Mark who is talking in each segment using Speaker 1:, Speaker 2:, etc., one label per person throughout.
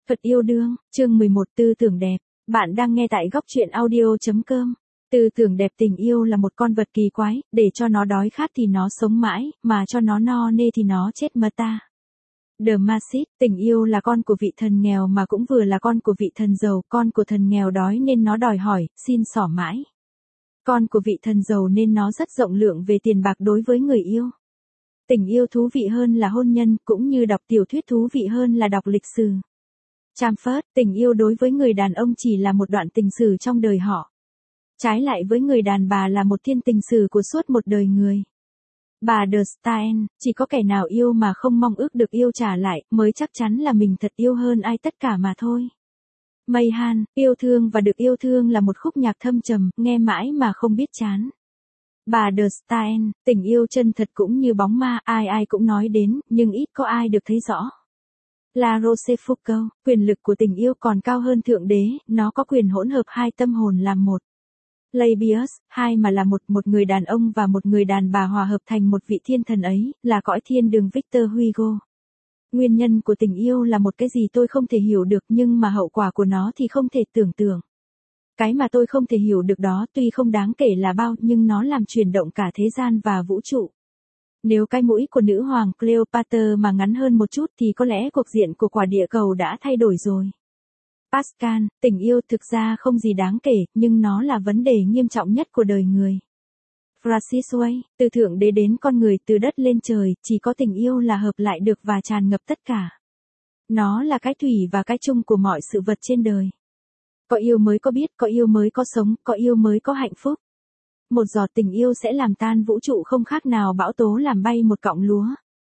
Speaker 1: Thuật yêu đương, chương 11 tư tưởng đẹp. Bạn đang nghe tại góc truyện audio.com. Tư tưởng đẹp. Tình yêu là một con vật kỳ quái, để cho nó đói khát thì nó sống mãi, mà cho nó no nê thì nó chết mất ta. The Masid, tình yêu là con của vị thần nghèo mà cũng vừa là con của vị thần giàu, con của thần nghèo đói nên nó đòi hỏi, xin xỏ mãi. Con của vị thần giàu nên nó rất rộng lượng về tiền bạc đối với người yêu. Tình yêu thú vị hơn là hôn nhân, cũng như đọc tiểu thuyết thú vị hơn là đọc lịch sử. Chamfort, tình yêu đối với người đàn ông chỉ là một đoạn tình sử trong đời họ. Trái lại với người đàn bà là một thiên tình sử của suốt một đời người. Bà De Stael, chỉ có kẻ nào yêu mà không mong ước được yêu trả lại, mới chắc chắn là mình thật yêu hơn ai tất cả mà thôi. Mayhan, yêu thương và được yêu thương là một khúc nhạc thâm trầm, nghe mãi mà không biết chán. Bà De Stael, tình yêu chân thật cũng như bóng ma, ai ai cũng nói đến, nhưng ít có ai được thấy rõ. La Rochefoucauld, quyền lực của tình yêu còn cao hơn thượng đế, nó có quyền hỗn hợp hai tâm hồn làm một. Labius, hai mà là một người đàn ông và một người đàn bà hòa hợp thành một vị thiên thần ấy, là cõi thiên đường Victor Hugo. Nguyên nhân của tình yêu là một cái gì tôi không thể hiểu được nhưng mà hậu quả của nó thì không thể tưởng tượng. Cái mà tôi không thể hiểu được đó tuy không đáng kể là bao nhưng nó làm chuyển động cả thế gian và vũ trụ. Nếu cái mũi của nữ hoàng Cleopatra mà ngắn hơn một chút thì có lẽ cuộc diện của quả địa cầu đã thay đổi rồi. Pascal, tình yêu thực ra không gì đáng kể, nhưng nó là vấn đề nghiêm trọng nhất của đời người. Francis Way, từ thượng đế đến con người, từ đất lên trời, chỉ có tình yêu là hợp lại được và tràn ngập tất cả. Nó là cái thủy và cái chung của mọi sự vật trên đời. Có yêu mới có biết, có yêu mới có sống, có yêu mới có hạnh phúc. Một giọt tình yêu sẽ làm tan vũ trụ không khác nào bão tố làm bay một cọng lúa.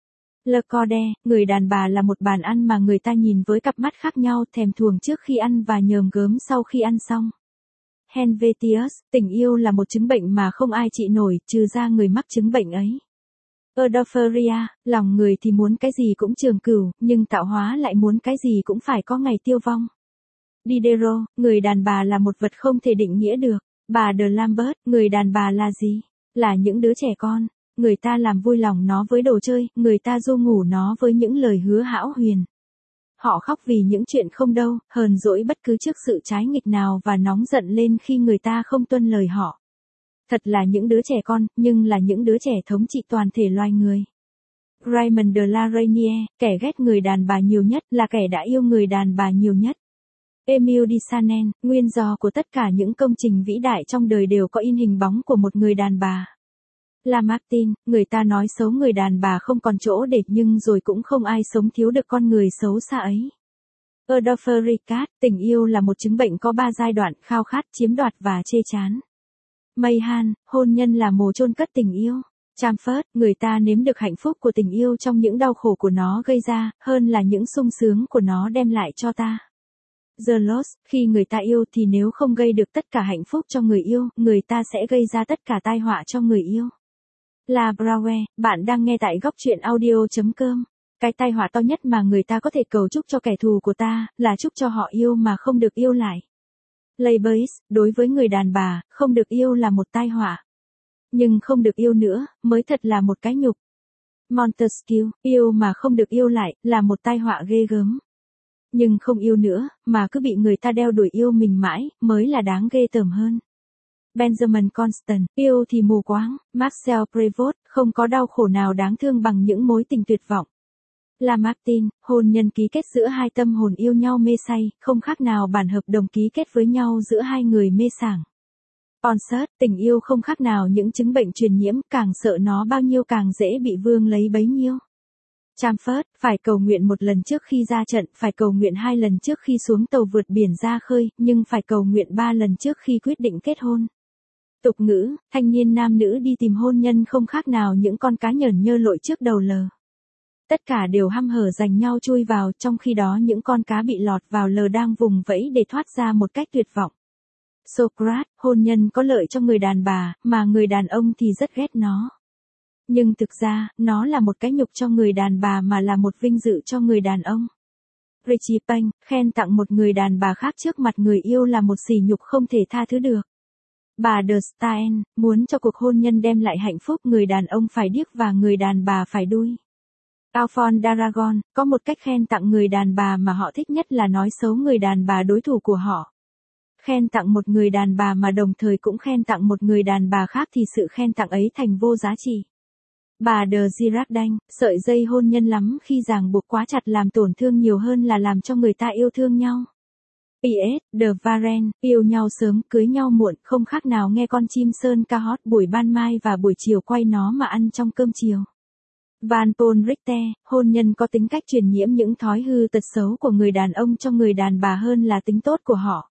Speaker 1: Le Cordae, người đàn bà là một bàn ăn mà người ta nhìn với cặp mắt khác nhau, thèm thuồng trước khi ăn và nhờm gớm sau khi ăn xong. Helvetius, tình yêu là một chứng bệnh mà không ai trị nổi, trừ ra người mắc chứng bệnh ấy. Eudoferia, lòng người thì muốn cái gì cũng trường cửu, nhưng tạo hóa lại muốn cái gì cũng phải có ngày tiêu vong. Diderot, người đàn bà là một vật không thể định nghĩa được. Bà de Lambert, người đàn bà là gì? Là những đứa trẻ con. Người ta làm vui lòng nó với đồ chơi, người ta ru ngủ nó với những lời hứa hão huyền. Họ khóc vì những chuyện không đâu, hờn dỗi bất cứ trước sự trái nghịch nào và nóng giận lên khi người ta không tuân lời họ. Thật là những đứa trẻ con, nhưng là những đứa trẻ thống trị toàn thể loài người. Raymond de la Reynière, kẻ ghét người đàn bà nhiều nhất là kẻ đã yêu người đàn bà nhiều nhất. Émile Deschanel, nguyên do của tất cả những công trình vĩ đại trong đời đều có in hình bóng của một người đàn bà. Lamartine, người ta nói xấu người đàn bà không còn chỗ để nhưng rồi cũng không ai sống thiếu được con người xấu xa ấy. Adolphe Ricard, tình yêu là một chứng bệnh có 3 giai đoạn: khao khát, chiếm đoạt và chê chán. Mayhan, hôn nhân là mồ chôn cất tình yêu. Chamfort, người ta nếm được hạnh phúc của tình yêu trong những đau khổ của nó gây ra, hơn là những sung sướng của nó đem lại cho ta. The Lost, khi người ta yêu thì nếu không gây được tất cả hạnh phúc cho người yêu, người ta sẽ gây ra tất cả tai họa cho người yêu. La Braue, bạn đang nghe tại góc truyện audio.com. Cái tai họa to nhất mà người ta có thể cầu chúc cho kẻ thù của ta, là chúc cho họ yêu mà không được yêu lại. Labius, đối với người đàn bà, không được yêu là một tai họa. Nhưng không được yêu nữa, mới thật là một cái nhục. Montesquieu, yêu mà không được yêu lại, là một tai họa ghê gớm. Nhưng không yêu nữa, mà cứ bị người ta đeo đuổi yêu mình mãi, mới là đáng ghê tởm hơn. Benjamin Constant, yêu thì mù quáng. Marcel Prévost, không có đau khổ nào đáng thương bằng những mối tình tuyệt vọng. Lamartine, hôn nhân ký kết giữa hai tâm hồn yêu nhau mê say, không khác nào bản hợp đồng ký kết với nhau giữa hai người mê sảng. Ponsard, tình yêu không khác nào những chứng bệnh truyền nhiễm, càng sợ nó bao nhiêu càng dễ bị vương lấy bấy nhiêu. Chamfort, phải cầu nguyện một lần trước khi ra trận, phải cầu nguyện 2 lần trước khi xuống tàu vượt biển ra khơi, nhưng phải cầu nguyện 3 lần trước khi quyết định kết hôn. Tục ngữ, thanh niên nam nữ đi tìm hôn nhân không khác nào những con cá nhởn nhơ lội trước đầu lờ. Tất cả đều hăm hở giành nhau chui vào, trong khi đó những con cá bị lọt vào lờ đang vùng vẫy để thoát ra một cách tuyệt vọng. Socrates, hôn nhân có lợi cho người đàn bà, mà người đàn ông thì rất ghét nó. Nhưng thực ra, nó là một cái nhục cho người đàn bà mà là một vinh dự cho người đàn ông. Richie Payne, khen tặng một người đàn bà khác trước mặt người yêu là một sỉ nhục không thể tha thứ được. Bà De Stael, muốn cho cuộc hôn nhân đem lại hạnh phúc, người đàn ông phải điếc và người đàn bà phải đuôi. Alphonse d'Aragon, có một cách khen tặng người đàn bà mà họ thích nhất là nói xấu người đàn bà đối thủ của họ. Khen tặng một người đàn bà mà đồng thời cũng khen tặng một người đàn bà khác thì sự khen tặng ấy thành vô giá trị. Bà de Girardin, sợi dây hôn nhân lắm khi ràng buộc quá chặt làm tổn thương nhiều hơn là làm cho người ta yêu thương nhau. P.S. De Varenne, yêu nhau sớm, cưới nhau muộn, không khác nào nghe con chim sơn ca hót buổi ban mai và buổi chiều quay nó mà ăn trong cơm chiều. Van Paul Richter, hôn nhân có tính cách truyền nhiễm những thói hư tật xấu của người đàn ông cho người đàn bà hơn là tính tốt của họ.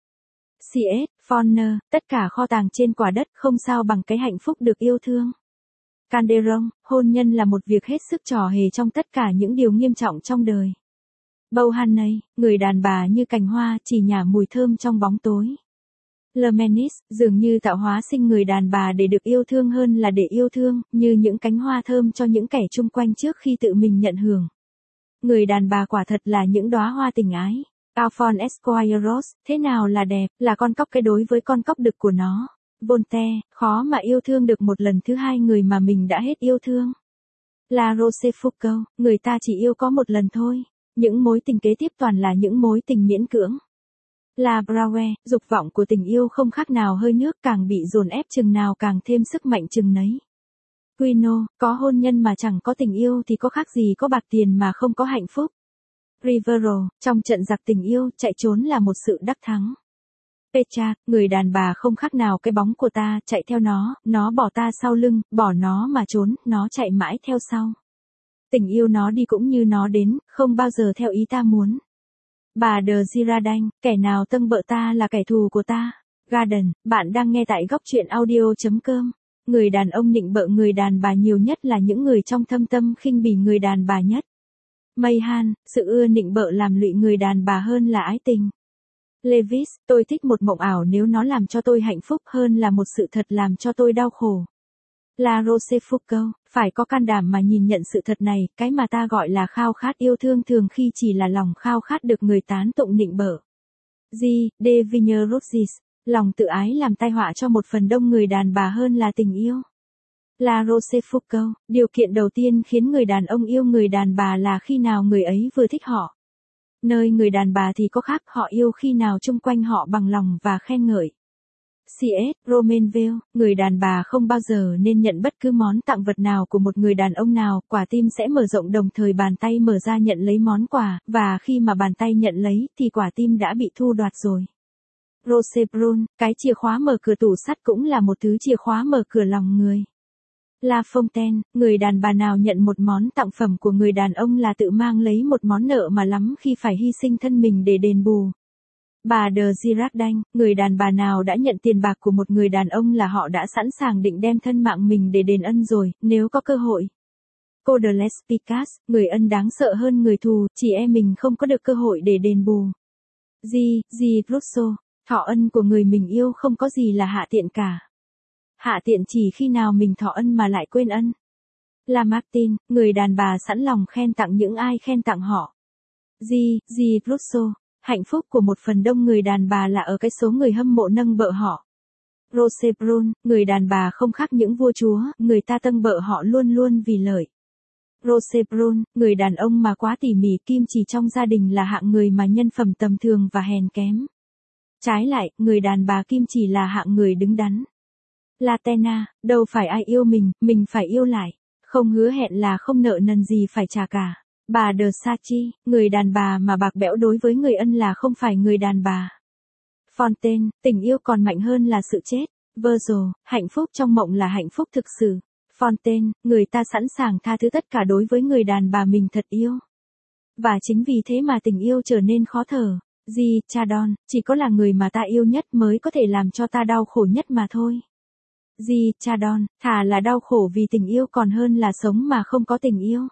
Speaker 1: C.S. Forner, tất cả kho tàng trên quả đất không sao bằng cái hạnh phúc được yêu thương. Calderon, hôn nhân là một việc hết sức trò hề trong tất cả những điều nghiêm trọng trong đời. Beauharnais, người đàn bà như cành hoa chỉ nhả mùi thơm trong bóng tối. Lemenis, dường như tạo hóa sinh người đàn bà để được yêu thương hơn là để yêu thương, như những cánh hoa thơm cho những kẻ chung quanh trước khi tự mình nhận hưởng. Người đàn bà quả thật là những đóa hoa tình ái. Alphonse Esquire Rose, thế nào là đẹp, là con cóc cái đối với con cóc đực của nó. Voltaire, khó mà yêu thương được một lần thứ hai người mà mình đã hết yêu thương. La Rochefoucauld, người ta chỉ yêu có một lần thôi. Những mối tình kế tiếp toàn là những mối tình miễn cưỡng. La Brouwer, dục vọng của tình yêu không khác nào hơi nước càng bị dồn ép chừng nào càng thêm sức mạnh chừng nấy. Quino, có hôn nhân mà chẳng có tình yêu thì có khác gì có bạc tiền mà không có hạnh phúc. Rivero, trong trận giặc tình yêu, chạy trốn là một sự đắc thắng. Petra, người đàn bà không khác nào cái bóng của ta, chạy theo nó bỏ ta sau lưng, bỏ nó mà trốn, nó chạy mãi theo sau. Tình yêu nó đi cũng như nó đến, không bao giờ theo ý ta muốn. Bà de Girardin, kẻ nào tâng bợ ta là kẻ thù của ta. Garden, bạn đang nghe tại góc truyện audio.com. Người đàn ông nịnh bợ người đàn bà nhiều nhất là những người trong thâm tâm khinh bỉ người đàn bà nhất. Mayhan, sự ưa nịnh bợ làm lụy người đàn bà hơn là ái tình. Lewis, tôi thích một mộng ảo nếu nó làm cho tôi hạnh phúc hơn là một sự thật làm cho tôi đau khổ. La Rochefoucauld, phải có can đảm mà nhìn nhận sự thật này, cái mà ta gọi là khao khát yêu thương thường khi chỉ là lòng khao khát được người tán tụng nịnh bợ. G. de Vigneroux, lòng tự ái làm tai họa cho một phần đông người đàn bà hơn là tình yêu. La Rochefoucauld, điều kiện đầu tiên khiến người đàn ông yêu người đàn bà là khi nào người ấy vừa thích họ. Nơi người đàn bà thì có khác, họ yêu khi nào chung quanh họ bằng lòng và khen ngợi. C.S. Romainville, người đàn bà không bao giờ nên nhận bất cứ món tặng vật nào của một người đàn ông nào, quả tim sẽ mở rộng đồng thời bàn tay mở ra nhận lấy món quà, và khi mà bàn tay nhận lấy thì quả tim đã bị thu đoạt rồi. Rosebrune, cái chìa khóa mở cửa tủ sắt cũng là một thứ chìa khóa mở cửa lòng người. La Fontaine, người đàn bà nào nhận một món tặng phẩm của người đàn ông là tự mang lấy một món nợ mà lắm khi phải hy sinh thân mình để đền bù. Bà de Girardin, người đàn bà nào đã nhận tiền bạc của một người đàn ông là họ đã sẵn sàng định đem thân mạng mình để đền ân rồi, nếu có cơ hội. Cô de Lespicas, người ân đáng sợ hơn người thù, chỉ e mình không có được cơ hội để đền bù. G. Rousseau, thọ ân của người mình yêu không có gì là hạ tiện cả. Hạ tiện chỉ khi nào mình thọ ân mà lại quên ân. Lamartine, người đàn bà sẵn lòng khen tặng những ai khen tặng họ. G. Rousseau, hạnh phúc của một phần đông người đàn bà là ở cái số người hâm mộ nâng bợ họ. Rosebrune, người đàn bà không khác những vua chúa, người ta tâng bợ họ luôn luôn vì lợi. Rosebrune, người đàn ông mà quá tỉ mỉ kim chỉ trong gia đình là hạng người mà nhân phẩm tầm thường và hèn kém. Trái lại, người đàn bà kim chỉ là hạng người đứng đắn. Latena, đâu phải ai yêu mình phải yêu lại. Không hứa hẹn là không nợ nần gì phải trả cả. Bà de Sachi, người đàn bà mà bạc bẽo đối với người ân là không phải người đàn bà. Fontaine, tình yêu còn mạnh hơn là sự chết. Virgil, hạnh phúc trong mộng là hạnh phúc thực sự. Fontaine, người ta sẵn sàng tha thứ tất cả đối với người đàn bà mình thật yêu. Và chính vì thế mà tình yêu trở nên khó thở. G. Chardon, chỉ có là người mà ta yêu nhất mới có thể làm cho ta đau khổ nhất mà thôi. G. Chardon, thà là đau khổ vì tình yêu còn hơn là sống mà không có tình yêu.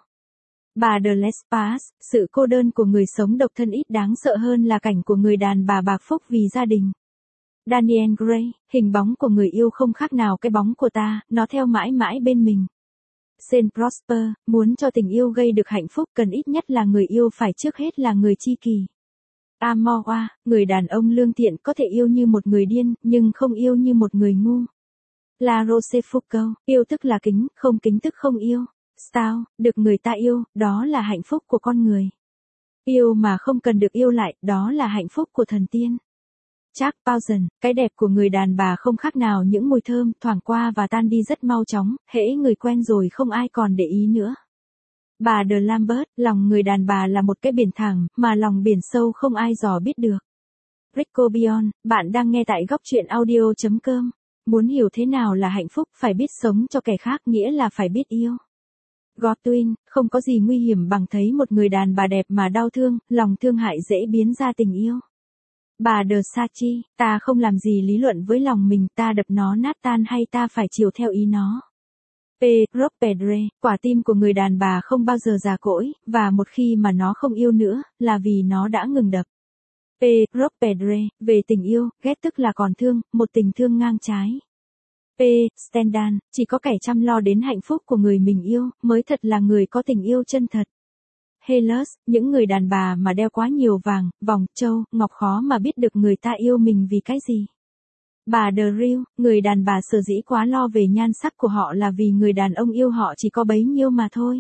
Speaker 1: Bà de Lespas, sự cô đơn của người sống độc thân ít đáng sợ hơn là cảnh của người đàn bà bạc phúc vì gia đình. Daniel Gray, hình bóng của người yêu không khác nào cái bóng của ta, nó theo mãi mãi bên mình. Saint Prosper, muốn cho tình yêu gây được hạnh phúc cần ít nhất là người yêu phải trước hết là người tri kỷ. Amoa, người đàn ông lương thiện có thể yêu như một người điên, nhưng không yêu như một người ngu. La Rochefoucauld, yêu tức là kính, không kính tức không yêu. Sao, được người ta yêu, đó là hạnh phúc của con người. Yêu mà không cần được yêu lại, đó là hạnh phúc của thần tiên. Jack Pausen, cái đẹp của người đàn bà không khác nào những mùi thơm thoảng qua và tan đi rất mau chóng, hễ người quen rồi không ai còn để ý nữa. Bà de Lambert, lòng người đàn bà là một cái biển thẳng, mà lòng biển sâu không ai dò biết được. Rico Bion, bạn đang nghe tại góc truyện audio.com. Muốn hiểu thế nào là hạnh phúc phải biết sống cho kẻ khác nghĩa là phải biết yêu. Godwin, không có gì nguy hiểm bằng thấy một người đàn bà đẹp mà đau thương, lòng thương hại dễ biến ra tình yêu. Bà de Sachi, ta không làm gì lý luận với lòng mình, ta đập nó nát tan hay ta phải chiều theo ý nó. P. Robedre, quả tim của người đàn bà không bao giờ già cỗi, và một khi mà nó không yêu nữa, là vì nó đã ngừng đập. P. Robedre, về tình yêu, ghét tức là còn thương, một tình thương ngang trái. P. Stendhal, chỉ có kẻ chăm lo đến hạnh phúc của người mình yêu, mới thật là người có tình yêu chân thật. Hellas, những người đàn bà mà đeo quá nhiều vàng, vòng, châu, ngọc khó mà biết được người ta yêu mình vì cái gì. Bà de Riu, người đàn bà sở dĩ quá lo về nhan sắc của họ là vì người đàn ông yêu họ chỉ có bấy nhiêu mà thôi.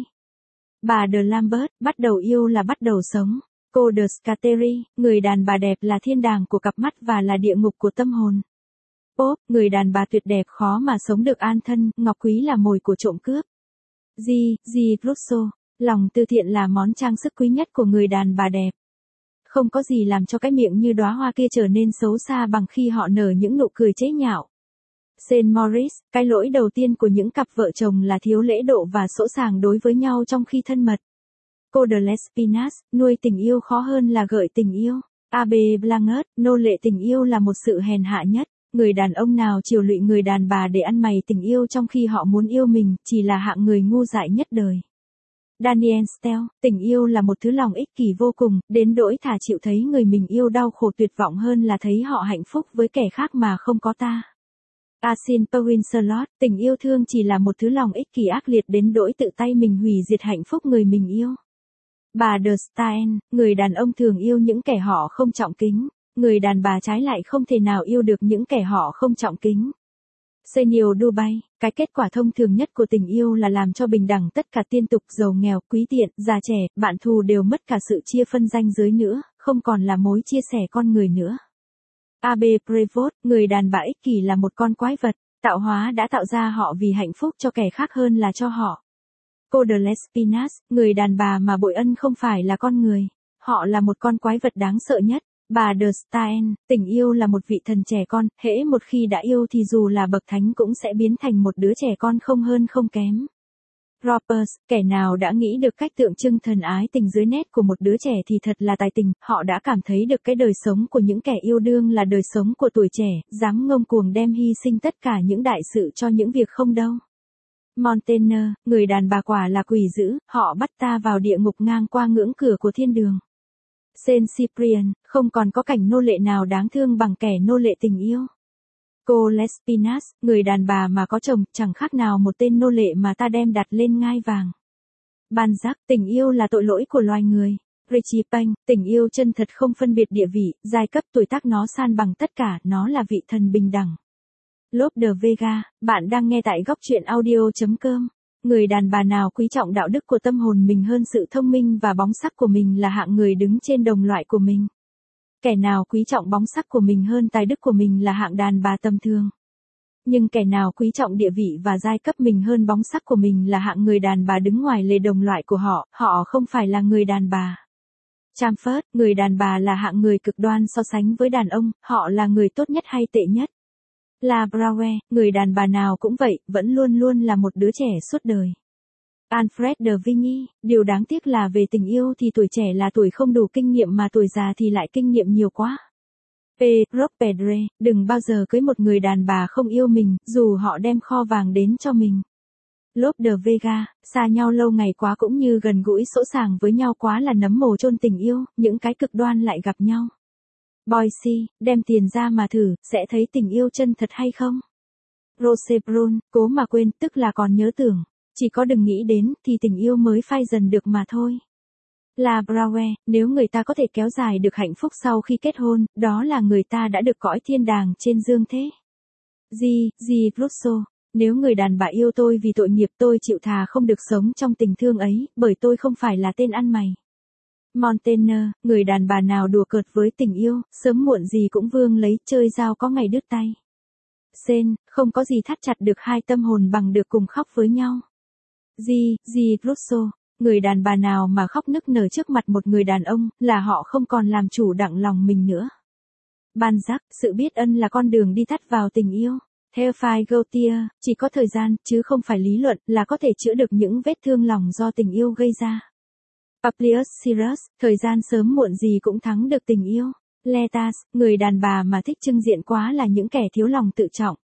Speaker 1: Bà de Lambert, bắt đầu yêu là bắt đầu sống. Cô de Scateri, người đàn bà đẹp là thiên đàng của cặp mắt và là địa ngục của tâm hồn. Pop, người đàn bà tuyệt đẹp khó mà sống được an thân, ngọc quý là mồi của trộm cướp. G. Rousseau, lòng từ thiện là món trang sức quý nhất của người đàn bà đẹp. Không có gì làm cho cái miệng như đóa hoa kia trở nên xấu xa bằng khi họ nở những nụ cười chế nhạo. Saint Maurice, cái lỗi đầu tiên của những cặp vợ chồng là thiếu lễ độ và sỗ sàng đối với nhau trong khi thân mật. Cô de Lespinasse, nuôi tình yêu khó hơn là gợi tình yêu. A.B. Blanchard, nô lệ tình yêu là một sự hèn hạ nhất. Người đàn ông nào chiều lụy người đàn bà để ăn mày tình yêu trong khi họ muốn yêu mình, chỉ là hạng người ngu dại nhất đời. Daniel Steele, tình yêu là một thứ lòng ích kỷ vô cùng, đến nỗi thà chịu thấy người mình yêu đau khổ tuyệt vọng hơn là thấy họ hạnh phúc với kẻ khác mà không có ta. Asin Winslow, tình yêu thương chỉ là một thứ lòng ích kỷ ác liệt đến nỗi tự tay mình hủy diệt hạnh phúc người mình yêu. Bà de Stein, người đàn ông thường yêu những kẻ họ không trọng kính, người đàn bà trái lại không thể nào yêu được những kẻ họ không trọng kính. Senil Dubai, cái kết quả thông thường nhất của tình yêu là làm cho bình đẳng tất cả tiên tục, giàu nghèo, quý tiện, già trẻ, bạn thù đều mất cả sự chia phân ranh giới nữa, không còn là mối chia sẻ con người nữa. A.B. Prevost, người đàn bà ích kỷ là một con quái vật, tạo hóa đã tạo ra họ vì hạnh phúc cho kẻ khác hơn là cho họ. Cô de Lespinasse, người đàn bà mà bội ân không phải là con người, họ là một con quái vật đáng sợ nhất. Bà de Stein, tình yêu là một vị thần trẻ con, hễ một khi đã yêu thì dù là bậc thánh cũng sẽ biến thành một đứa trẻ con không hơn không kém. Ropers, kẻ nào đã nghĩ được cách tượng trưng thần ái tình dưới nét của một đứa trẻ thì thật là tài tình, họ đã cảm thấy được cái đời sống của những kẻ yêu đương là đời sống của tuổi trẻ, dám ngông cuồng đem hy sinh tất cả những đại sự cho những việc không đâu. Montaigne, người đàn bà quả là quỷ dữ, họ bắt ta vào địa ngục ngang qua ngưỡng cửa của thiên đường. Saint Cyprian, không còn có cảnh nô lệ nào đáng thương bằng kẻ nô lệ tình yêu. Cô Lespinasse, người đàn bà mà có chồng, chẳng khác nào một tên nô lệ mà ta đem đặt lên ngai vàng. Balzac, tình yêu là tội lỗi của loài người. Richie Peng, tình yêu chân thật không phân biệt địa vị, giai cấp, tuổi tác, nó san bằng tất cả, nó là vị thần bình đẳng. Lope de Vega, bạn đang nghe tại góc truyện audio.com. Người đàn bà nào quý trọng đạo đức của tâm hồn mình hơn sự thông minh và bóng sắc của mình là hạng người đứng trên đồng loại của mình. Kẻ nào quý trọng bóng sắc của mình hơn tài đức của mình là hạng đàn bà tầm thường. Nhưng kẻ nào quý trọng địa vị và giai cấp mình hơn bóng sắc của mình là hạng người đàn bà đứng ngoài lề đồng loại của họ, họ không phải là người đàn bà. Chamfort, người đàn bà là hạng người cực đoan so sánh với đàn ông, họ là người tốt nhất hay tệ nhất. La Browe, người đàn bà nào cũng vậy, vẫn luôn luôn là một đứa trẻ suốt đời. Alfred de Vigny, điều đáng tiếc là về tình yêu thì tuổi trẻ là tuổi không đủ kinh nghiệm mà tuổi già thì lại kinh nghiệm nhiều quá. P. Robedre, đừng bao giờ cưới một người đàn bà không yêu mình, dù họ đem kho vàng đến cho mình. Lope de Vega, xa nhau lâu ngày quá cũng như gần gũi sỗ sàng với nhau quá là nấm mồ chôn tình yêu, những cái cực đoan lại gặp nhau. Boyce, đem tiền ra mà thử, sẽ thấy tình yêu chân thật hay không? Rose Brun, cố mà quên, tức là còn nhớ tưởng. Chỉ có đừng nghĩ đến, thì tình yêu mới phai dần được mà thôi. La Browe, nếu người ta có thể kéo dài được hạnh phúc sau khi kết hôn, đó là người ta đã được cõi thiên đàng trên dương thế. G. Rousseau, Nếu người đàn bà yêu tôi vì tội nghiệp tôi chịu thà không được sống trong tình thương ấy, bởi tôi không phải là tên ăn mày. Montaigne, người đàn bà nào đùa cợt với tình yêu, sớm muộn gì cũng vương lấy, chơi dao có ngày đứt tay. Sen, không có gì thắt chặt được hai tâm hồn bằng được cùng khóc với nhau. G. Rousseau, người đàn bà nào mà khóc nức nở trước mặt một người đàn ông, là họ không còn làm chủ đặng lòng mình nữa. Balzac, sự biết ân là con đường đi tắt vào tình yêu. Théophile Gautier, chỉ có thời gian, chứ không phải lý luận, là có thể chữa được những vết thương lòng do tình yêu gây ra. Publius Syrus, thời gian sớm muộn gì cũng thắng được tình yêu. Letas, người đàn bà mà thích trưng diện quá là những kẻ thiếu lòng tự trọng.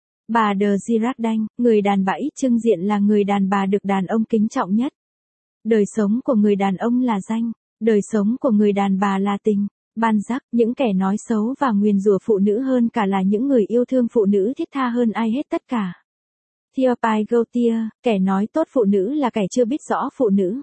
Speaker 1: Bà de Girardin, người đàn bà ít trưng diện là người đàn bà được đàn ông kính trọng nhất. Đời sống của người đàn ông là danh, đời sống của người đàn bà là tình. Balzac, những kẻ nói xấu và nguyền rủa phụ nữ hơn cả là những người yêu thương phụ nữ thiết tha hơn ai hết tất cả. Théophile Gautier, kẻ nói tốt phụ nữ là kẻ chưa biết rõ phụ nữ.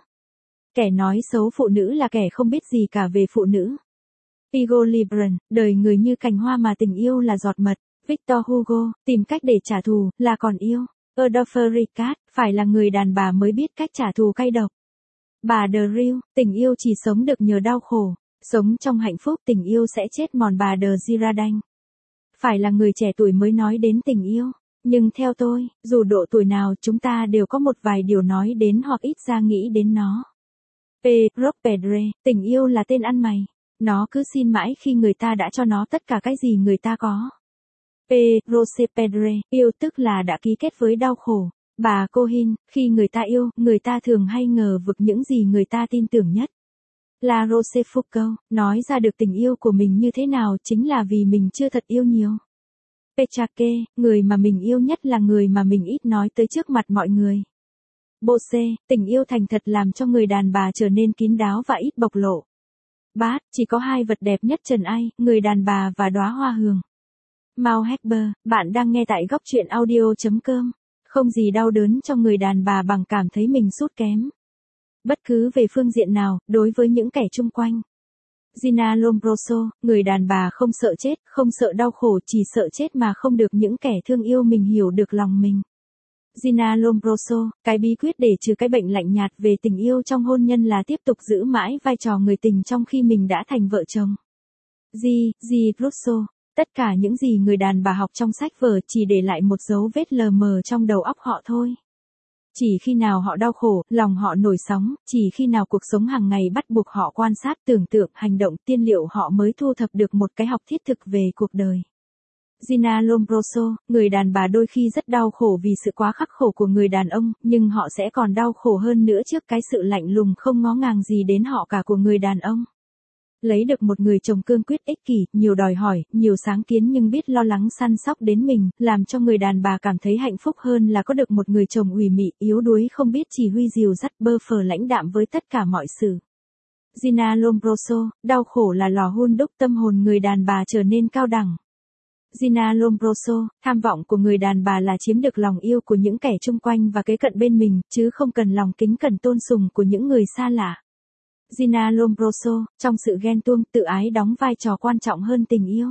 Speaker 1: Kẻ nói xấu phụ nữ là kẻ không biết gì cả về phụ nữ. Hugo Lebrun, đời người như cành hoa mà tình yêu là giọt mật. Victor Hugo, tìm cách để trả thù, là còn yêu. Adolphe Ricard, phải là người đàn bà mới biết cách trả thù cay độc. Bà de Rieu, tình yêu chỉ sống được nhờ đau khổ. Sống trong hạnh phúc tình yêu sẽ chết mòn. Bà de Girardin. Phải là người trẻ tuổi mới nói đến tình yêu. Nhưng theo tôi, dù độ tuổi nào chúng ta đều có một vài điều nói đến hoặc ít ra nghĩ đến nó. P. Robespierre, tình yêu là tên ăn mày. Nó cứ xin mãi khi người ta đã cho nó tất cả cái gì người ta có. P. Robespierre, yêu tức là đã ký kết với đau khổ. Bà Cohen, khi người ta yêu, người ta thường hay ngờ vực những gì người ta tin tưởng nhất. La Rochefoucauld, nói ra được tình yêu của mình như thế nào chính là vì mình chưa thật yêu nhiều. Petrarque, người mà mình yêu nhất là người mà mình ít nói tới trước mặt mọi người. Bose, tình yêu thành thật làm cho người đàn bà trở nên kín đáo và ít bộc lộ. Bát, chỉ có hai vật đẹp nhất trần ai, người đàn bà và đóa hoa hương. Mao Hecber, bạn đang nghe tại góc truyện audio.com. Không gì đau đớn cho người đàn bà bằng cảm thấy mình sút kém. Bất cứ về phương diện nào, đối với những kẻ chung quanh. Gina Lombroso, người đàn bà không sợ chết, không sợ đau khổ, chỉ sợ chết mà không được những kẻ thương yêu mình hiểu được lòng mình. Gina Lombroso, cái bí quyết để trừ cái bệnh lạnh nhạt về tình yêu trong hôn nhân là tiếp tục giữ mãi vai trò người tình trong khi mình đã thành vợ chồng. G. Rousseau, tất cả những gì người đàn bà học trong sách vở chỉ để lại một dấu vết lờ mờ trong đầu óc họ thôi. Chỉ khi nào họ đau khổ, lòng họ nổi sóng, chỉ khi nào cuộc sống hàng ngày bắt buộc họ quan sát, tưởng tượng, hành động, tiên liệu họ mới thu thập được một cái học thiết thực về cuộc đời. Gina Lombroso, người đàn bà đôi khi rất đau khổ vì sự quá khắc khổ của người đàn ông, nhưng họ sẽ còn đau khổ hơn nữa trước cái sự lạnh lùng không ngó ngàng gì đến họ cả của người đàn ông. Lấy được một người chồng cương quyết ích kỷ, nhiều đòi hỏi, nhiều sáng kiến nhưng biết lo lắng săn sóc đến mình, làm cho người đàn bà cảm thấy hạnh phúc hơn là có được một người chồng ủy mị, yếu đuối không biết chỉ huy dìu dắt bơ phờ lãnh đạm với tất cả mọi sự. Gina Lombroso, đau khổ là lò hun đúc tâm hồn người đàn bà trở nên cao đẳng. Gina Lombroso, tham vọng của người đàn bà là chiếm được lòng yêu của những kẻ chung quanh và kế cận bên mình, chứ không cần lòng kính cẩn tôn sùng của những người xa lạ. Gina Lombroso, trong sự ghen tuông, tự ái đóng vai trò quan trọng hơn tình yêu.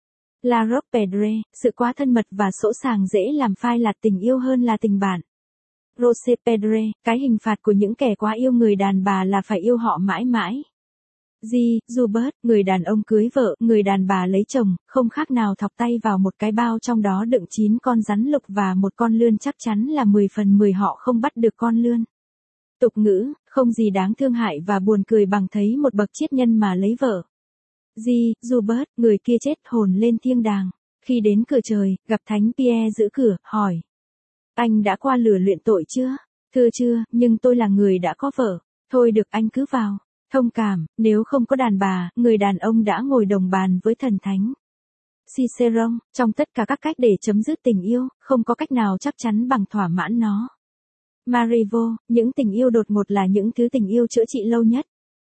Speaker 1: La Robespierre, sự quá thân mật và sỗ sàng dễ làm phai nhạt tình yêu hơn là tình bạn. Robespierre, cái hình phạt của những kẻ quá yêu người đàn bà là phải yêu họ mãi mãi. G. Joubert, người đàn ông cưới vợ, người đàn bà lấy chồng, không khác nào thọc tay vào một cái bao trong đó đựng 9 con rắn lục và một con lươn, chắc chắn là 10 phần 10 họ không bắt được con lươn. Tục ngữ, không gì đáng thương hại và buồn cười bằng thấy một bậc triết nhân mà lấy vợ. G. Joubert, người kia chết hồn lên thiên đàng. Khi đến cửa trời, gặp Thánh Pierre giữ cửa, hỏi. Anh đã qua lửa luyện tội chưa? Thưa chưa, nhưng tôi là người đã có vợ. Thôi được, anh cứ vào. Thông cảm, nếu không có đàn bà, người đàn ông đã ngồi đồng bàn với thần thánh. Ciceron, trong tất cả các cách để chấm dứt tình yêu, không có cách nào chắc chắn bằng thỏa mãn nó. Marivaux, những tình yêu đột ngột là những thứ tình yêu chữa trị lâu nhất.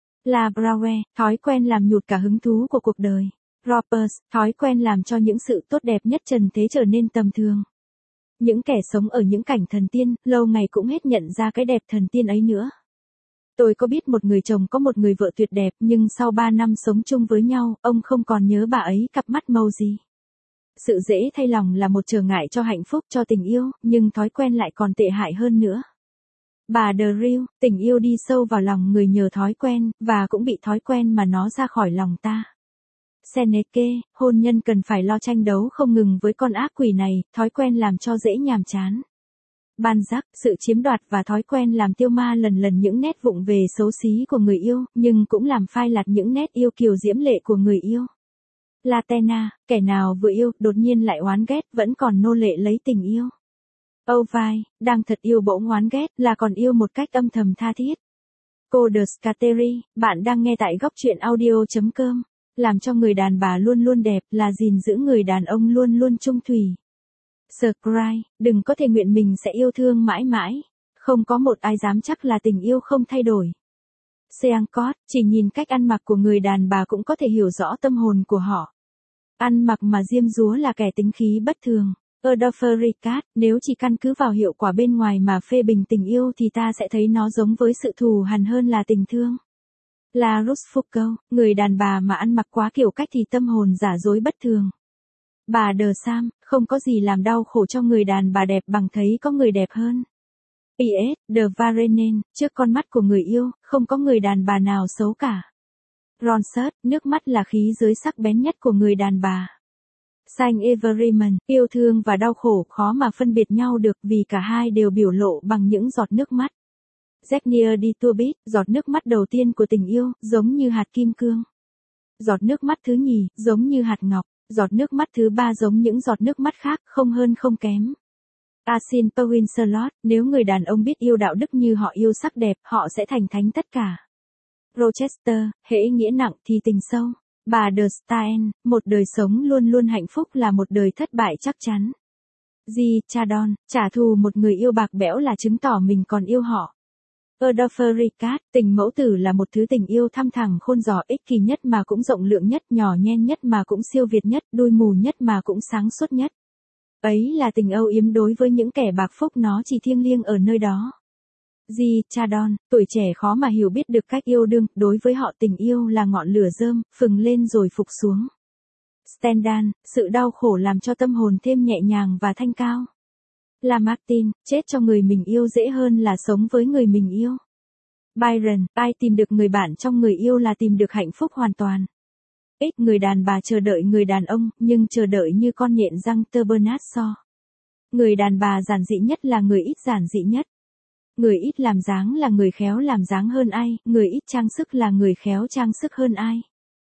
Speaker 1: La Brauer, thói quen làm nhụt cả hứng thú của cuộc đời. Ropers, thói quen làm cho những sự tốt đẹp nhất trần thế trở nên tầm thường. Những kẻ sống ở những cảnh thần tiên, lâu ngày cũng hết nhận ra cái đẹp thần tiên ấy nữa. Tôi có biết một người chồng có một người vợ tuyệt đẹp nhưng sau 3 năm sống chung với nhau, ông không còn nhớ bà ấy cặp mắt màu gì. Sự dễ thay lòng là một trở ngại cho hạnh phúc cho tình yêu, nhưng thói quen lại còn tệ hại hơn nữa. Bà The Real, tình yêu đi sâu vào lòng người nhờ thói quen, và cũng bị thói quen mà nó ra khỏi lòng ta. Seneca, hôn nhân cần phải lo tranh đấu không ngừng với con ác quỷ này, thói quen làm cho dễ nhàm chán. Balzac, sự chiếm đoạt và thói quen làm tiêu ma lần lần những nét vụng về xấu xí của người yêu, nhưng cũng làm phai nhạt những nét yêu kiều diễm lệ của người yêu. Latena, kẻ nào vừa yêu, đột nhiên lại oán ghét, vẫn còn nô lệ lấy tình yêu. Ovid, đang thật yêu bỗng oán ghét, là còn yêu một cách âm thầm tha thiết. Coder Scattery, bạn đang nghe tại góc truyện audio.com. Làm cho người đàn bà luôn luôn đẹp là gìn giữ người đàn ông luôn luôn trung thủy. Scry, đừng có thể nguyện mình sẽ yêu thương mãi mãi. Không có một ai dám chắc là tình yêu không thay đổi. Seancott, chỉ nhìn cách ăn mặc của người đàn bà cũng có thể hiểu rõ tâm hồn của họ. Ăn mặc mà diêm dúa là kẻ tính khí bất thường. Adolphe Ricard, nếu chỉ căn cứ vào hiệu quả bên ngoài mà phê bình tình yêu thì ta sẽ thấy nó giống với sự thù hằn hơn là tình thương. La Rochefoucauld, người đàn bà mà ăn mặc quá kiểu cách thì tâm hồn giả dối bất thường. Bà De Sam, không có gì làm đau khổ cho người đàn bà đẹp bằng thấy có người đẹp hơn. P.S. De Varenen, trước con mắt của người yêu, không có người đàn bà nào xấu cả. Ronsard, nước mắt là khí giới sắc bén nhất của người đàn bà. Saint Everyman, yêu thương và đau khổ khó mà phân biệt nhau được vì cả hai đều biểu lộ bằng những giọt nước mắt. Zegnier de Turbit, giọt nước mắt đầu tiên của tình yêu, giống như hạt kim cương. Giọt nước mắt thứ nhì, giống như hạt ngọc. Giọt nước mắt thứ ba giống những giọt nước mắt khác, không hơn không kém. Asin Winslow, nếu người đàn ông biết yêu đạo đức như họ yêu sắc đẹp, họ sẽ thành thánh tất cả. Rochester, hễ nghĩa nặng thì tình sâu. Bà De Stael, một đời sống luôn luôn hạnh phúc là một đời thất bại chắc chắn. G. Chardon, trả thù một người yêu bạc bẽo là chứng tỏ mình còn yêu họ. Adolphe Ricard, tình mẫu tử là một thứ tình yêu thăm thẳm khôn giỏi ích kỷ nhất mà cũng rộng lượng nhất, nhỏ nhen nhất mà cũng siêu việt nhất, đuôi mù nhất mà cũng sáng suốt nhất. Ấy là tình âu yếm đối với những kẻ bạc phúc nó chỉ thiêng liêng ở nơi đó. G. Chardon, tuổi trẻ khó mà hiểu biết được cách yêu đương, đối với họ tình yêu là ngọn lửa rơm, phừng lên rồi phục xuống. Stendhal, sự đau khổ làm cho tâm hồn thêm nhẹ nhàng và thanh cao. Lamartine, chết cho người mình yêu dễ hơn là sống với người mình yêu. Byron, ai tìm được người bạn trong người yêu là tìm được hạnh phúc hoàn toàn. Người đàn bà chờ đợi người đàn ông, nhưng chờ đợi như con nhện răng tơ Bernard Shaw. Người đàn bà giản dị nhất là người ít giản dị nhất. Người ít làm dáng là người khéo làm dáng hơn ai, người ít trang sức là người khéo trang sức hơn ai.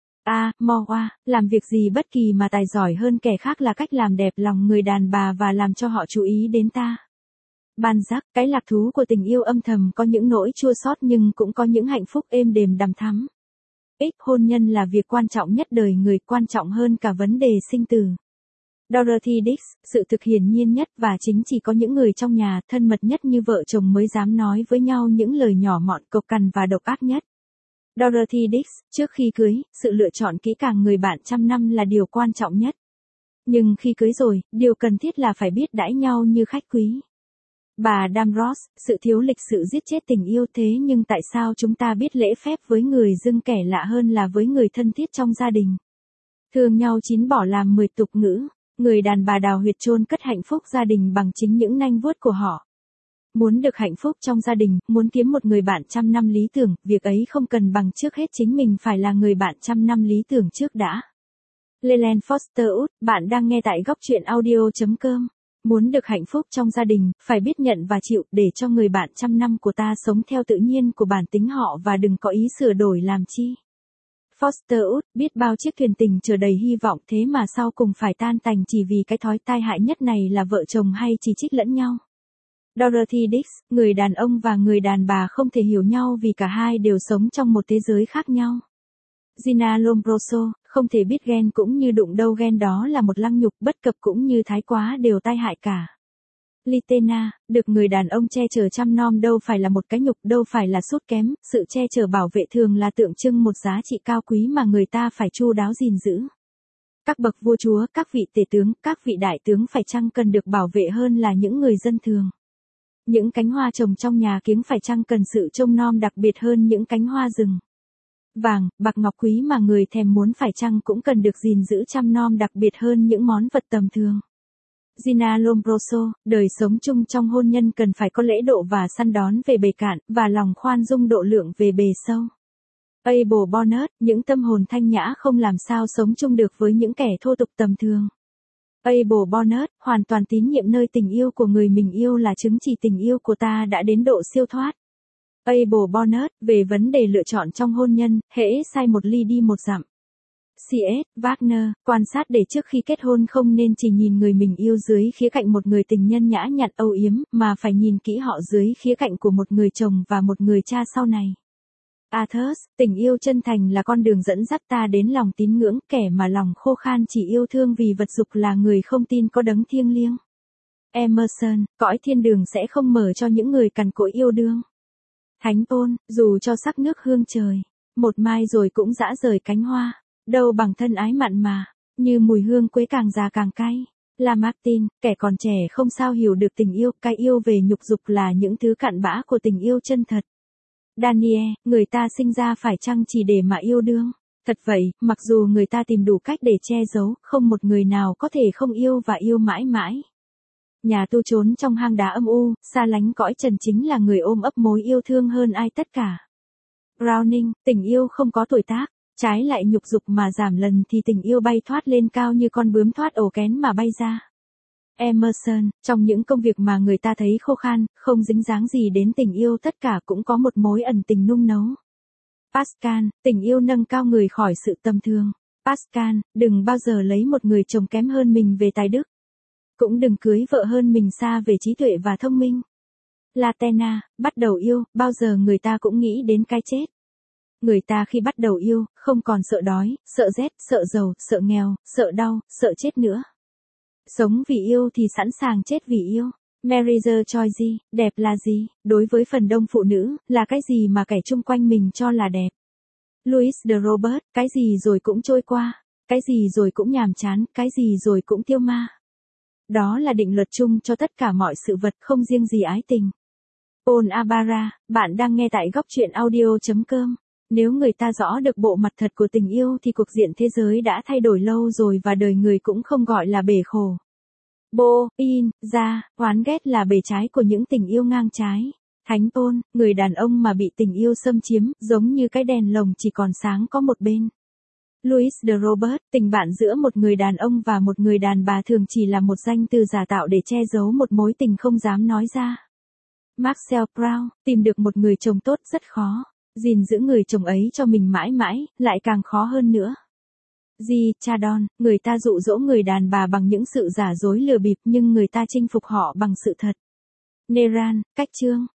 Speaker 1: Moa, làm việc gì bất kỳ mà tài giỏi hơn kẻ khác là cách làm đẹp lòng người đàn bà và làm cho họ chú ý đến ta. Balzac, cái lạc thú của tình yêu âm thầm có những nỗi chua xót nhưng cũng có những hạnh phúc êm đềm đằm thắm. Hôn nhân là việc quan trọng nhất đời người, quan trọng hơn cả vấn đề sinh tử. Dorothy Dix, sự thực hiển nhiên nhất và chính chỉ có những người trong nhà thân mật nhất như vợ chồng mới dám nói với nhau những lời nhỏ mọn cộc cằn và độc ác nhất. Dorothy Dix, trước khi cưới, sự lựa chọn kỹ càng người bạn trăm năm là điều quan trọng nhất. Nhưng khi cưới rồi, điều cần thiết là phải biết đãi nhau như khách quý. Bà Damrosch, sự thiếu lịch sự giết chết tình yêu thế nhưng tại sao chúng ta biết lễ phép với người dưng kẻ lạ hơn là với người thân thiết trong gia đình? Thương nhau 9 bỏ làm 10 tục ngữ. Người đàn bà đào huyệt chôn cất hạnh phúc gia đình bằng chính những nanh vuốt của họ. Muốn được hạnh phúc trong gia đình, muốn kiếm một người bạn trăm năm lý tưởng, việc ấy không cần bằng trước hết chính mình phải là người bạn trăm năm lý tưởng trước đã. Leland Foster Út, bạn đang nghe tại góc truyện audio.com. Muốn được hạnh phúc trong gia đình, phải biết nhận và chịu để cho người bạn trăm năm của ta sống theo tự nhiên của bản tính họ và đừng có ý sửa đổi làm chi. Foster Út, biết bao chiếc thuyền tình chờ đầy hy vọng thế mà sau cùng phải tan tành chỉ vì cái thói tai hại nhất này là vợ chồng hay chỉ trích lẫn nhau. Dorothy Dix, người đàn ông và người đàn bà không thể hiểu nhau vì cả hai đều sống trong một thế giới khác nhau. Gina Lombroso, không thể biết ghen cũng như đụng đâu ghen đó là một lăng nhục bất cập cũng như thái quá đều tai hại cả. Litena, được người đàn ông che chở chăm nom đâu phải là một cái nhục đâu phải là sút kém, sự che chở bảo vệ thường là tượng trưng một giá trị cao quý mà người ta phải chu đáo gìn giữ. Các bậc vua chúa, các vị tể tướng, các vị đại tướng phải chăng cần được bảo vệ hơn là những người dân thường. Những cánh hoa trồng trong nhà kiếng phải chăng cần sự trông nom đặc biệt hơn những cánh hoa rừng. vàng, bạc ngọc quý mà người thèm muốn phải chăng cũng cần được gìn giữ chăm nom đặc biệt hơn những món vật tầm thường. Gina Lombroso, đời sống chung trong hôn nhân cần phải có lễ độ và săn đón về bề cạn, và lòng khoan dung độ lượng về bề sâu. Abel Bonnet, những tâm hồn thanh nhã không làm sao sống chung được với những kẻ thô tục tầm thường. Abel Bonnet, hoàn toàn tín nhiệm nơi tình yêu của người mình yêu là chứng chỉ tình yêu của ta đã đến độ siêu thoát. Abel Bonnet, về vấn đề lựa chọn trong hôn nhân, hễ sai một ly đi một dặm. C.S. Wagner, quan sát để trước khi kết hôn không nên chỉ nhìn người mình yêu dưới khía cạnh một người tình nhân nhã nhặn âu yếm, mà phải nhìn kỹ họ dưới khía cạnh của một người chồng và một người cha sau này. Athos, tình yêu chân thành là con đường dẫn dắt ta đến lòng tín ngưỡng, kẻ mà lòng khô khan chỉ yêu thương vì vật dục là người không tin có đấng thiêng liêng. Emerson, cõi thiên đường sẽ không mở cho những người cằn cỗi yêu đương. Thánh Paul, dù cho sắc nước hương trời, một mai rồi cũng rã rời cánh hoa, đâu bằng thân ái mặn mà, như mùi hương quế càng già càng cay. Lamartine, kẻ còn trẻ không sao hiểu được tình yêu, cái yêu về nhục dục là những thứ cặn bã của tình yêu chân thật. Daniel, người ta sinh ra phải chăng chỉ để mà yêu đương? Thật vậy, mặc dù người ta tìm đủ cách để che giấu, không một người nào có thể không yêu và yêu mãi mãi. Nhà tu trốn trong hang đá âm u, xa lánh cõi trần chính là người ôm ấp mối yêu thương hơn ai tất cả. Browning, tình yêu không có tuổi tác, trái lại nhục dục mà giảm lần thì tình yêu bay thoát lên cao như con bướm thoát ổ kén mà bay ra. Emerson, trong những công việc mà người ta thấy khô khan, không dính dáng gì đến tình yêu tất cả cũng có một mối ẩn tình nung nấu. Pascal, tình yêu nâng cao người khỏi sự tầm thường. Pascal, đừng bao giờ lấy một người chồng kém hơn mình về tài đức. Cũng đừng cưới vợ hơn mình xa về trí tuệ và thông minh. Latena, bắt đầu yêu, bao giờ người ta cũng nghĩ đến cái chết. Người ta khi bắt đầu yêu, không còn sợ đói, sợ rét, sợ giàu, sợ nghèo, sợ đau, sợ chết nữa. Sống vì yêu thì sẵn sàng chết vì yêu. Marriage Choice, đẹp là gì? Đối với phần đông phụ nữ, là cái gì mà kẻ chung quanh mình cho là đẹp. Louis de Robert, cái gì rồi cũng trôi qua, cái gì rồi cũng nhàm chán, cái gì rồi cũng tiêu ma. Đó là định luật chung cho tất cả mọi sự vật, không riêng gì ái tình. Paul Abara, bạn đang nghe tại góc truyện audio.com. Nếu người ta rõ được bộ mặt thật của tình yêu thì cuộc diện thế giới đã thay đổi lâu rồi và đời người cũng không gọi là bể khổ. Bo, in, ra, oán ghét là bề trái của những tình yêu ngang trái. Thánh Paul, người đàn ông mà bị tình yêu xâm chiếm, giống như cái đèn lồng chỉ còn sáng có một bên. Louis de Robert, tình bạn giữa một người đàn ông và một người đàn bà thường chỉ là một danh từ giả tạo để che giấu một mối tình không dám nói ra. Marcel Proust, tìm được một người chồng tốt rất khó. Gìn giữ người chồng ấy cho mình mãi mãi, lại càng khó hơn nữa. G. Chadon, người ta dụ dỗ người đàn bà bằng những sự giả dối lừa bịp nhưng người ta chinh phục họ bằng sự thật. Neran, cách chương.